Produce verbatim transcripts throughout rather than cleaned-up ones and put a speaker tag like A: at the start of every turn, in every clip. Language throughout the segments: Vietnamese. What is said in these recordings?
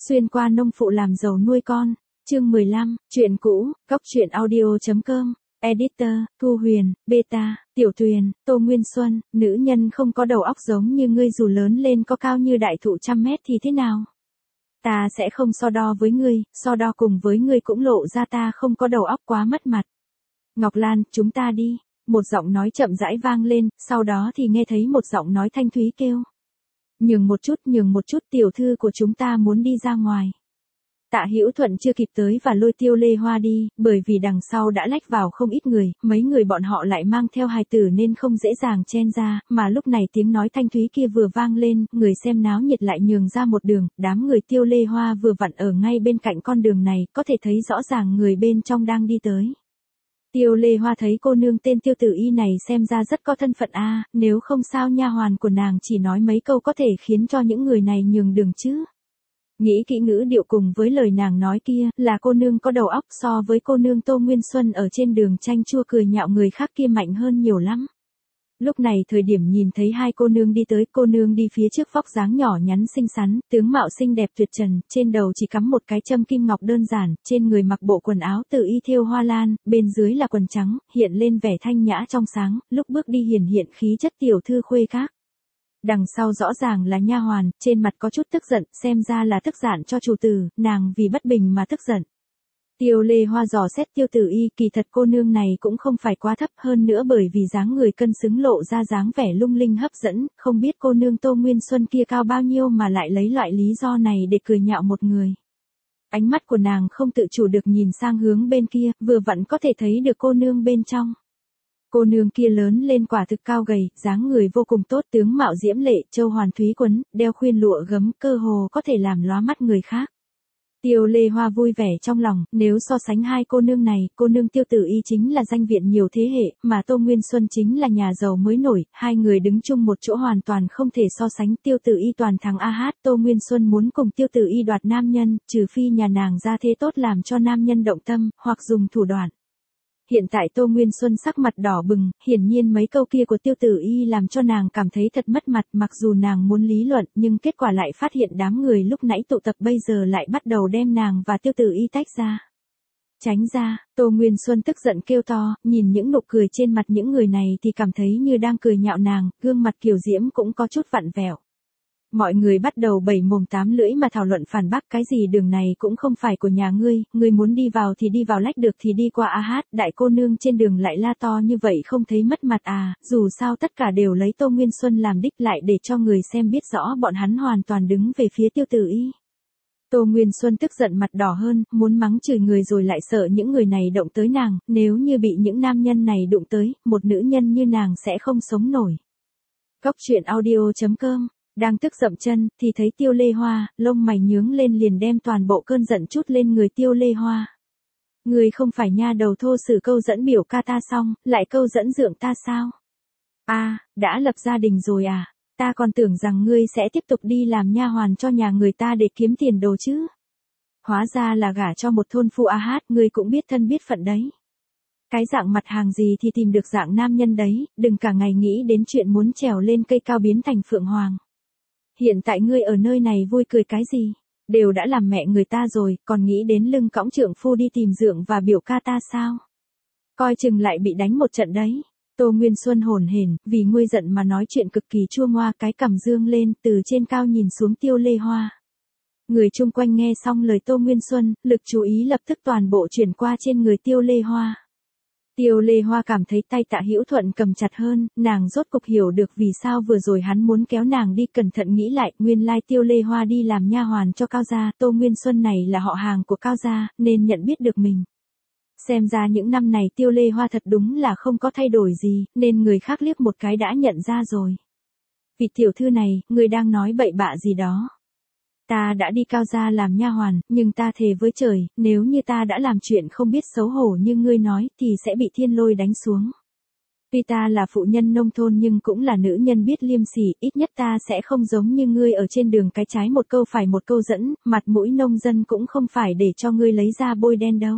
A: Xuyên qua nông phụ làm giàu nuôi con, chương mười lăm, chuyện cũ, góc truyện audio.com, editor, Thu Huyền, Beta, Tiểu Tuyền, Tô Nguyên Xuân, nữ nhân không có đầu óc giống như ngươi dù lớn lên có cao như đại thụ trăm mét thì thế nào? Ta sẽ không so đo với ngươi, so đo cùng với ngươi cũng lộ ra ta không có đầu óc quá mất mặt. Ngọc Lan, chúng ta đi. Một giọng nói chậm rãi vang lên, sau đó thì nghe thấy một giọng nói thanh thúy kêu. Nhường một chút, nhường một chút, tiểu thư của chúng ta muốn đi ra ngoài. Tạ Hữu Thuận chưa kịp tới và lôi Tiêu Lê Hoa đi, bởi vì đằng sau đã lách vào không ít người, mấy người bọn họ lại mang theo hài tử nên không dễ dàng chen ra, mà lúc này tiếng nói thanh thúy kia vừa vang lên, người xem náo nhiệt lại nhường ra một đường, đám người Tiêu Lê Hoa vừa vặn ở ngay bên cạnh con đường này, có thể thấy rõ ràng người bên trong đang đi tới. Tiêu Lê Hoa thấy cô nương tên Tiêu Tử Y này xem ra rất có thân phận a, nếu không sao nha hoàn của nàng chỉ nói mấy câu có thể khiến cho những người này nhường đường chứ. Nghĩ kỹ ngữ điệu cùng với lời nàng nói kia, là cô nương có đầu óc so với cô nương Tô Nguyên Xuân ở trên đường chanh chua cười nhạo người khác kia mạnh hơn nhiều lắm. Lúc này thời điểm nhìn thấy hai cô nương đi tới, cô nương đi phía trước vóc dáng nhỏ nhắn xinh xắn, tướng mạo xinh đẹp tuyệt trần, trên đầu chỉ cắm một cái châm kim ngọc đơn giản, trên người mặc bộ quần áo tự y thêu hoa lan, bên dưới là quần trắng, hiện lên vẻ thanh nhã trong sáng, lúc bước đi hiển hiện khí chất tiểu thư khuê các. Đằng sau rõ ràng là nha hoàn, trên mặt có chút tức giận, xem ra là tức giận cho chủ tử, nàng vì bất bình mà tức giận. Tiêu Lê Hoa dò xét Tiêu Tử Y, kỳ thật cô nương này cũng không phải quá thấp, hơn nữa bởi vì dáng người cân xứng lộ ra dáng vẻ lung linh hấp dẫn, không biết cô nương Tô Nguyên Xuân kia cao bao nhiêu mà lại lấy loại lý do này để cười nhạo một người. Ánh mắt của nàng không tự chủ được nhìn sang hướng bên kia, vừa vặn có thể thấy được cô nương bên trong. Cô nương kia lớn lên quả thực cao gầy, dáng người vô cùng tốt, tướng mạo diễm lệ, châu hoàn thúy quấn, đeo khuyên lụa gấm, cơ hồ có thể làm lóa mắt người khác. Tiêu Lê Hoa vui vẻ trong lòng, nếu so sánh hai cô nương này, cô nương Tiêu Tử Y chính là danh viện nhiều thế hệ, mà Tô Nguyên Xuân chính là nhà giàu mới nổi, hai người đứng chung một chỗ hoàn toàn không thể so sánh. Tiêu Tử Y toàn thắng a hát, Tô Nguyên Xuân muốn cùng Tiêu Tử Y đoạt nam nhân, trừ phi nhà nàng ra thế tốt làm cho nam nhân động tâm, hoặc dùng thủ đoạn. Hiện tại Tô Nguyên Xuân sắc mặt đỏ bừng, hiển nhiên mấy câu kia của Tiêu Tử Y làm cho nàng cảm thấy thật mất mặt, mặc dù nàng muốn lý luận nhưng kết quả lại phát hiện đám người lúc nãy tụ tập bây giờ lại bắt đầu đem nàng và Tiêu Tử Y tách ra. Tránh ra, Tô Nguyên Xuân tức giận kêu to, nhìn những nụ cười trên mặt những người này thì cảm thấy như đang cười nhạo nàng, gương mặt kiều diễm cũng có chút vặn vẹo. Mọi người bắt đầu bảy mồm tám lưỡi mà thảo luận phản bác, cái gì đường này cũng không phải của nhà ngươi, ngươi muốn đi vào thì đi vào, lách được thì đi qua a hát, đại cô nương trên đường lại la to như vậy không thấy mất mặt à, dù sao tất cả đều lấy Tô Nguyên Xuân làm đích lại để cho người xem biết rõ bọn hắn hoàn toàn đứng về phía Tiêu Tử Y. Tô Nguyên Xuân tức giận mặt đỏ hơn, muốn mắng chửi người rồi lại sợ những người này động tới nàng, nếu như bị những nam nhân này đụng tới, một nữ nhân như nàng sẽ không sống nổi. Góc truyện audio.com. Đang tức dậm chân, thì thấy Tiêu Lê Hoa, lông mày nhướng lên liền đem toàn bộ cơn giận trút lên người Tiêu Lê Hoa. Người không phải nha đầu thô sử câu dẫn biểu ca ta xong, lại câu dẫn dượng ta sao? À, đã lập gia đình rồi à? Ta còn tưởng rằng ngươi sẽ tiếp tục đi làm nha hoàn cho nhà người ta để kiếm tiền đồ chứ. Hóa ra là gả cho một thôn phu a hát, ngươi cũng biết thân biết phận đấy. Cái dạng mặt hàng gì thì tìm được dạng nam nhân đấy, đừng cả ngày nghĩ đến chuyện muốn trèo lên cây cao biến thành phượng hoàng. Hiện tại ngươi ở nơi này vui cười cái gì? Đều đã làm mẹ người ta rồi, còn nghĩ đến lưng cõng trượng phu đi tìm dượng và biểu ca ta sao? Coi chừng lại bị đánh một trận đấy. Tô Nguyên Xuân hồn hển, vì nguôi giận mà nói chuyện cực kỳ chua ngoa, cái cằm dương lên, từ trên cao nhìn xuống Tiêu Lê Hoa. Người chung quanh nghe xong lời Tô Nguyên Xuân, lực chú ý lập tức toàn bộ chuyển qua trên người Tiêu Lê Hoa. Tiêu Lê Hoa cảm thấy tay Tạ Hữu Thuận cầm chặt hơn, nàng rốt cục hiểu được vì sao vừa rồi hắn muốn kéo nàng đi, cẩn thận nghĩ lại, nguyên lai Tiêu Lê Hoa đi làm nha hoàn cho Cao gia, Tô Nguyên Xuân này là họ hàng của Cao gia, nên nhận biết được mình. Xem ra những năm này Tiêu Lê Hoa thật đúng là không có thay đổi gì, nên người khác liếc một cái đã nhận ra rồi. Vị tiểu thư này, người đang nói bậy bạ gì đó. Ta đã đi Cao gia làm nha hoàn, nhưng ta thề với trời, nếu như ta đã làm chuyện không biết xấu hổ như ngươi nói, thì sẽ bị thiên lôi đánh xuống. Tuy ta là phụ nhân nông thôn nhưng cũng là nữ nhân biết liêm sỉ, ít nhất ta sẽ không giống như ngươi ở trên đường cái trái một câu phải một câu dẫn, mặt mũi nông dân cũng không phải để cho ngươi lấy ra bôi đen đâu.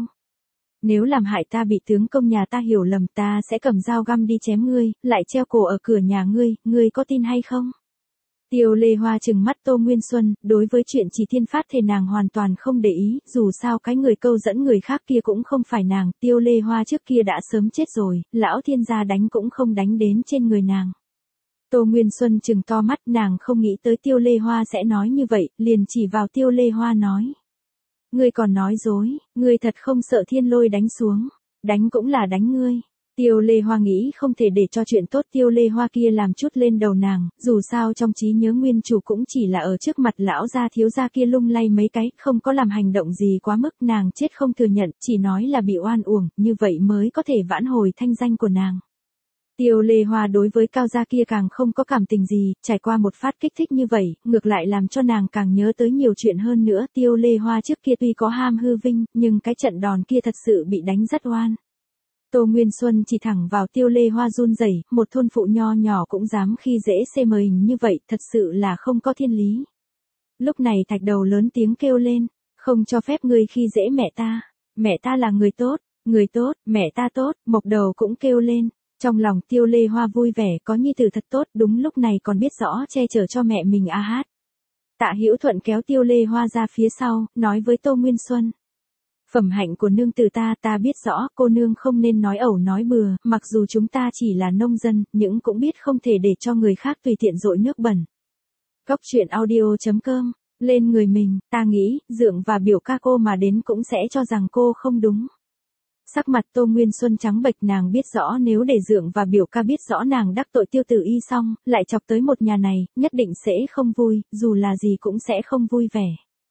A: Nếu làm hại ta bị tướng công nhà ta hiểu lầm, ta sẽ cầm dao găm đi chém ngươi, lại treo cổ ở cửa nhà ngươi, ngươi có tin hay không? Tiêu Lê Hoa trừng mắt Tô Nguyên Xuân, đối với chuyện chỉ thiên phát thì nàng hoàn toàn không để ý, dù sao cái người câu dẫn người khác kia cũng không phải nàng, Tiêu Lê Hoa trước kia đã sớm chết rồi, lão thiên gia đánh cũng không đánh đến trên người nàng. Tô Nguyên Xuân trừng to mắt, nàng không nghĩ tới Tiêu Lê Hoa sẽ nói như vậy, liền chỉ vào Tiêu Lê Hoa nói. Ngươi còn nói dối, ngươi thật không sợ thiên lôi đánh xuống, đánh cũng là đánh ngươi. Tiêu Lê Hoa nghĩ không thể để cho chuyện tốt Tiêu Lê Hoa kia làm chút lên đầu nàng, dù sao trong trí nhớ nguyên chủ cũng chỉ là ở trước mặt lão gia thiếu gia kia lung lay mấy cái, không có làm hành động gì quá mức, nàng chết không thừa nhận, chỉ nói là bị oan uổng, như vậy mới có thể vãn hồi thanh danh của nàng. Tiêu Lê Hoa đối với cao gia kia càng không có cảm tình gì, trải qua một phát kích thích như vậy, ngược lại làm cho nàng càng nhớ tới nhiều chuyện hơn nữa. Tiêu Lê Hoa trước kia tuy có ham hư vinh, nhưng cái trận đòn kia thật sự bị đánh rất oan. Tô Nguyên Xuân chỉ thẳng vào Tiêu Lê Hoa run rẩy, một thôn phụ nho nhỏ cũng dám khi dễ xê mình như vậy, thật sự là không có thiên lý. Lúc này Thạch Đầu lớn tiếng kêu lên, không cho phép ngươi khi dễ mẹ ta, mẹ ta là người tốt, người tốt, mẹ ta tốt. Mộc Đầu cũng kêu lên. Trong lòng Tiêu Lê Hoa vui vẻ, có nhi tử thật tốt, đúng lúc này còn biết rõ che chở cho mẹ mình a hát. Tạ Hữu Thuận kéo Tiêu Lê Hoa ra phía sau, nói với Tô Nguyên Xuân. Phẩm hạnh của nương tử ta ta biết rõ, cô nương không nên nói ẩu nói bừa, mặc dù chúng ta chỉ là nông dân, nhưng cũng biết không thể để cho người khác tùy tiện dội nước bẩn. Góc truyện audio chấm com, lên người mình, ta nghĩ, Dượng và biểu ca cô mà đến cũng sẽ cho rằng cô không đúng. Sắc mặt Tô Nguyên Xuân trắng bệch, nàng biết rõ nếu để Dượng và biểu ca biết rõ nàng đắc tội Tiêu Tử Y xong, lại chọc tới một nhà này, nhất định sẽ không vui, dù là gì cũng sẽ không vui vẻ.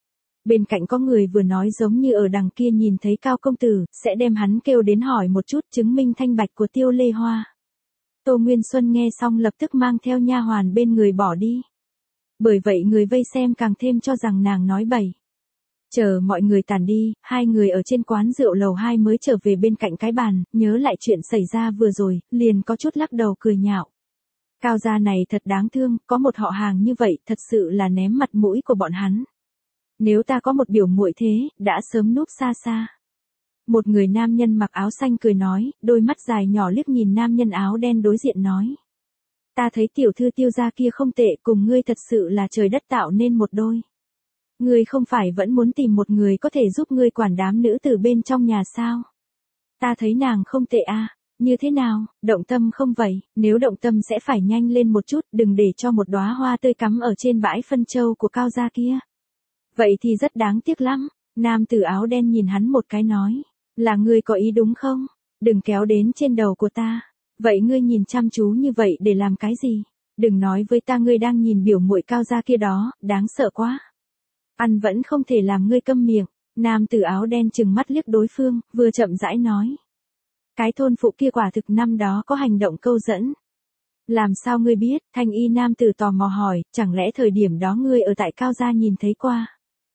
A: Bên cạnh có người vừa nói giống như ở đằng kia nhìn thấy Cao công tử, sẽ đem hắn kêu đến hỏi một chút chứng minh thanh bạch của Tiêu Lê Hoa. Tô Nguyên Xuân nghe xong lập tức mang theo nha hoàn bên người bỏ đi. Bởi vậy người vây xem càng thêm cho rằng nàng nói bậy. Chờ mọi người tàn đi, hai người ở trên quán rượu lầu hai mới trở về bên cạnh cái bàn, nhớ lại chuyện xảy ra vừa rồi, liền có chút lắc đầu cười nhạo. Cao gia này thật đáng thương, có một họ hàng như vậy, thật sự là ném mặt mũi của bọn hắn. Nếu ta có một biểu muội thế, đã sớm núp xa xa. Một người nam nhân mặc áo xanh cười nói, đôi mắt dài nhỏ liếc nhìn nam nhân áo đen đối diện nói. Ta thấy tiểu thư Tiêu gia kia không tệ, cùng ngươi thật sự là trời đất tạo nên một đôi. Ngươi không phải vẫn muốn tìm một người có thể giúp ngươi quản đám nữ tử bên trong nhà sao? Ta thấy nàng không tệ a, à. Như thế nào, động tâm không vậy? Nếu động tâm sẽ phải nhanh lên một chút, đừng để cho một đóa hoa tươi cắm ở trên bãi phân châu của Cao gia kia. Vậy thì rất đáng tiếc lắm. Nam tử áo đen nhìn hắn một cái nói, là ngươi có ý đúng không? Đừng kéo đến trên đầu của ta. Vậy ngươi nhìn chăm chú như vậy để làm cái gì? Đừng nói với ta ngươi đang nhìn biểu muội Cao gia kia đó, đáng sợ quá. Ăn vẫn không thể làm ngươi câm miệng. Nam tử áo đen trừng mắt liếc đối phương, vừa chậm rãi nói. Cái thôn phụ kia quả thực năm đó có hành động câu dẫn. Làm sao ngươi biết? Thanh y nam tử tò mò hỏi, chẳng lẽ thời điểm đó ngươi ở tại Cao gia nhìn thấy qua?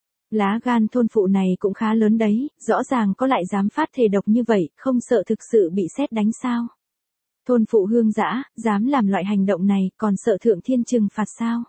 A: Lá gan thôn phụ này cũng khá lớn đấy, rõ ràng có lại dám phát thề độc như vậy, không sợ thực sự bị sét đánh sao? Thôn phụ hương dã, dám làm loại hành động này, còn sợ thượng thiên trừng phạt sao?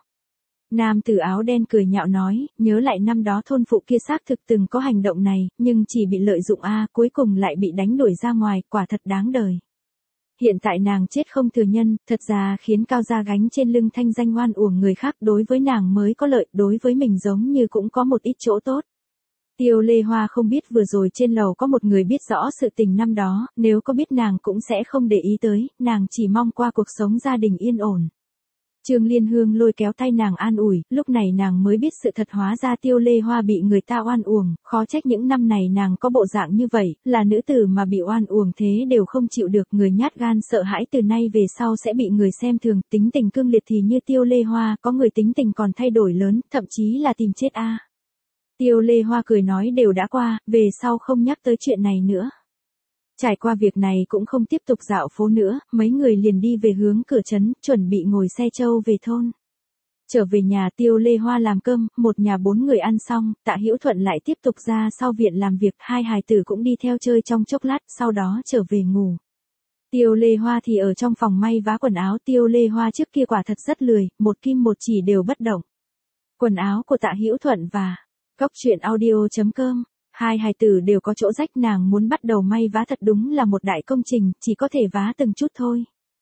A: Nam tử áo đen cười nhạo nói, nhớ lại năm đó thôn phụ kia xác thực từng có hành động này, nhưng chỉ bị lợi dụng a, cuối cùng lại bị đánh đuổi ra ngoài, quả thật đáng đời. Hiện tại nàng chết không thừa nhân, thật ra khiến Cao gia gánh trên lưng thanh danh oan uổng người khác, đối với nàng mới có lợi, đối với mình giống như cũng có một ít chỗ tốt. Tiêu Lê Hoa không biết vừa rồi trên lầu có một người biết rõ sự tình năm đó, nếu có biết nàng cũng sẽ không để ý tới, nàng chỉ mong qua cuộc sống gia đình yên ổn. Trương Liên Hương lôi kéo tay nàng an ủi, lúc này nàng mới biết sự thật, hóa ra Tiêu Lê Hoa bị người ta oan uổng, khó trách những năm này nàng có bộ dạng như vậy, là nữ tử mà bị oan uổng thế đều không chịu được, người nhát gan sợ hãi từ nay về sau sẽ bị người xem thường, tính tình cương liệt thì như Tiêu Lê Hoa, có người tính tình còn thay đổi lớn, thậm chí là tìm chết a. Tiêu Lê Hoa cười nói đều đã qua, về sau không nhắc tới chuyện này nữa. Trải qua việc này cũng không tiếp tục dạo phố nữa, mấy người liền đi về hướng cửa trấn, chuẩn bị ngồi xe trâu về thôn. Trở về nhà Tiêu Lê Hoa làm cơm, một nhà bốn người ăn xong, Tạ Hữu Thuận lại tiếp tục ra sau viện làm việc, hai hài tử cũng đi theo chơi trong chốc lát, sau đó trở về ngủ. Tiêu Lê Hoa thì ở trong phòng may vá quần áo, Tiêu Lê Hoa trước kia quả thật rất lười, một kim một chỉ đều bất động. Quần áo của Tạ Hữu Thuận và Góc truyện audio chấm com. Hai hài tử đều có chỗ rách, nàng muốn bắt đầu may vá thật đúng là một đại công trình, chỉ có thể vá từng chút thôi.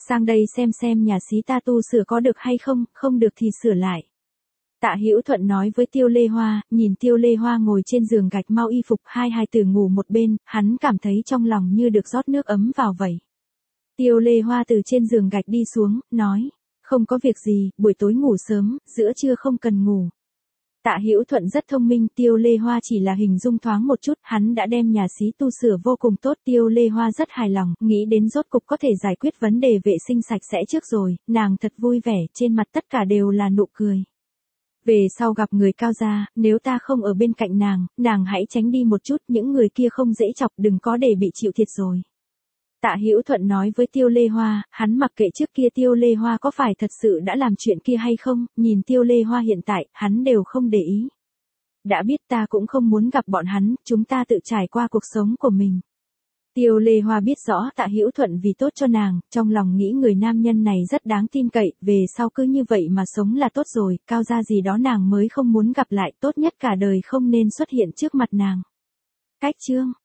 A: sang đây xem xem nhà xí ta tu sửa có được hay không, không được thì sửa lại. Tạ Hữu Thuận nói với Tiêu Lê Hoa, nhìn Tiêu Lê Hoa ngồi trên giường gạch mau y phục, hai hài tử ngủ một bên, hắn cảm thấy trong lòng như được rót nước ấm vào vậy. Tiêu Lê Hoa từ trên giường gạch đi xuống, nói, không có việc gì, buổi tối ngủ sớm, giữa trưa không cần ngủ. Tạ Hữu Thuận rất thông minh, Tiêu Lê Hoa chỉ là hình dung thoáng một chút, hắn đã đem nhà xí tu sửa vô cùng tốt. Tiêu Lê Hoa rất hài lòng, nghĩ đến rốt cục có thể giải quyết vấn đề vệ sinh sạch sẽ trước rồi, nàng thật vui vẻ, trên mặt tất cả đều là nụ cười. Về sau gặp người cao gia, nếu ta không ở bên cạnh nàng, nàng hãy tránh đi một chút, những người kia không dễ chọc, đừng có để bị chịu thiệt rồi. Tạ Hữu Thuận nói với Tiêu Lê Hoa, hắn mặc kệ trước kia Tiêu Lê Hoa có phải thật sự đã làm chuyện kia hay không, nhìn Tiêu Lê Hoa hiện tại, hắn đều không để ý. Đã biết ta cũng không muốn gặp bọn hắn, chúng ta tự trải qua cuộc sống của mình. Tiêu Lê Hoa biết rõ Tạ Hữu Thuận vì tốt cho nàng, trong lòng nghĩ người nam nhân này rất đáng tin cậy, về sau cứ như vậy mà sống là tốt rồi, cao gia gì đó nàng mới không muốn gặp lại, tốt nhất cả đời không nên xuất hiện trước mặt nàng. Cách chương